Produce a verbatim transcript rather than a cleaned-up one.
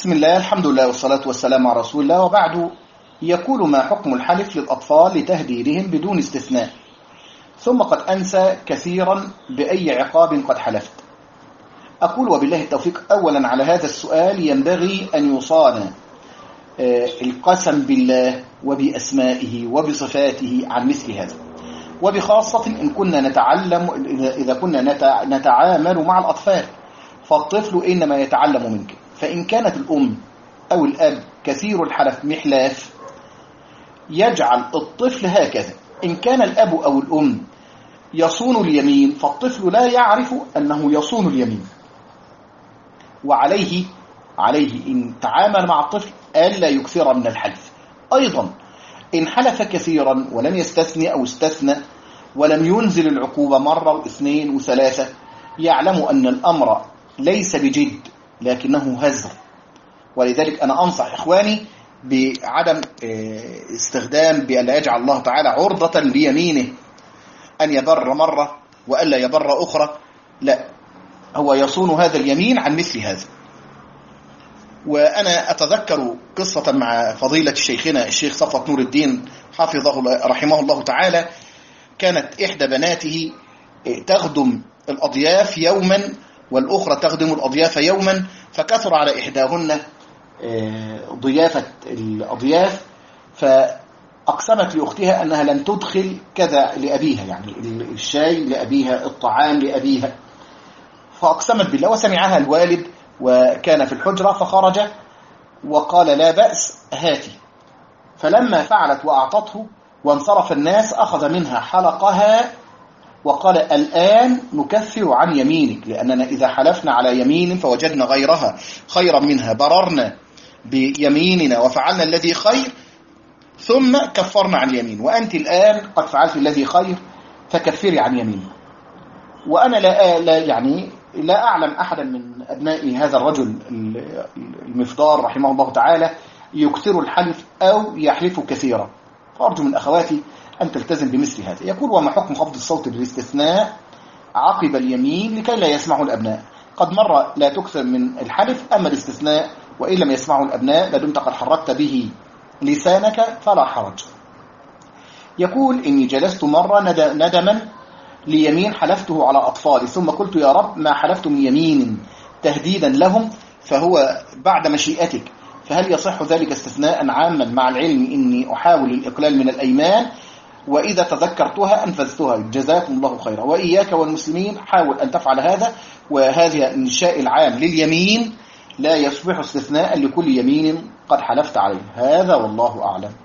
بسم الله، الحمد لله والصلاة والسلام على رسول الله، وبعد. يقول: ما حكم الحلف للأطفال لتهديدهم بدون استثناء، ثم قد أنسى كثيرا بأي عقاب قد حلفت؟ أقول وبالله التوفيق. أولا على هذا السؤال ينبغي أن يصان القسم بالله وبأسمائه وبصفاته عن مثل هذا، وبخاصة إن كنا نتعلم إذا كنا نتعامل مع الأطفال، فالطفل إنما يتعلم منك. فإن كانت الأم أو الأب كثير الحلف محلاف يجعل الطفل هكذا. إن كان الأب أو الأم يصون اليمين فالطفل لا يعرف أنه يصون اليمين، وعليه عليه إن تعامل مع الطفل ألا يكثر من الحلف. أيضا إن حلف كثيرا ولم يستثني أو استثنى ولم ينزل العقوبة مرة واثنين وثلاثة، يعلم أن الأمر ليس بجد لكنه هزر. ولذلك أنا أنصح إخواني بعدم استخدام بأن لا يجعل الله تعالى عرضة ليمينه أن يبر مرة وألا يبر أخرى، لا، هو يصون هذا اليمين عن مثل هذا. وأنا أتذكر قصة مع فضيلة شيخنا الشيخ صفوت نور الدين حفظه رحمه الله تعالى. كانت إحدى بناته تخدم الأضياف يوما والأخرى تخدم الأضياف يوما، فكثر على إحداهن ضيافة الأضياف، فأقسمت لأختها أنها لن تدخل كذا لأبيها، يعني الشاي لأبيها، الطعام لأبيها. فأقسمت بالله، وسمعها الوالد وكان في الحجرة، فخرج وقال: لا بأس، هاتي. فلما فعلت وأعطته وانصرف الناس أخذ منها حلقها وقال: الآن نكفر عن يمينك، لأننا إذا حلفنا على يمين فوجدنا غيرها خيرا منها بررنا بيميننا وفعلنا الذي خير ثم كفرنا عن اليمين، وأنت الآن قد فعلت الذي خير فكفري عن يمين. وأنا لا, لا يعني لا أعلم أحدا من أبناء هذا الرجل المفضار رحمه الله تعالى يكثر الحلف أو يحلف كثيرا، فأرجو من أخواتي أن تلتزم بمثل هذا. يقول: وما حكم خفض الصوت بالاستثناء عقب اليمين لكي لا يسمعه الأبناء؟ قد مر لا تكثر من الحلف، أما الاستثناء وإن لم يسمعه الأبناء لدمت قد حركت به لسانك فلا حرج. يقول: إني جلست مرة ندما ليمين حلفته على أطفالي، ثم قلت: يا رب، ما حلفت من يمين تهديدا لهم فهو بعد مشيئتك، فهل يصح ذلك استثناء عاما مع العلم إني أحاول الإقلال من الأيمان، وإذا تذكرتها أنفذتها؟ جزاكم الله خيرا. وإياك والمسلمين حاول أن تفعل هذا. وهذا الإنشاء العام لليمين لا يصبح استثناء لكل يمين قد حلفت عليه. هذا والله أعلم.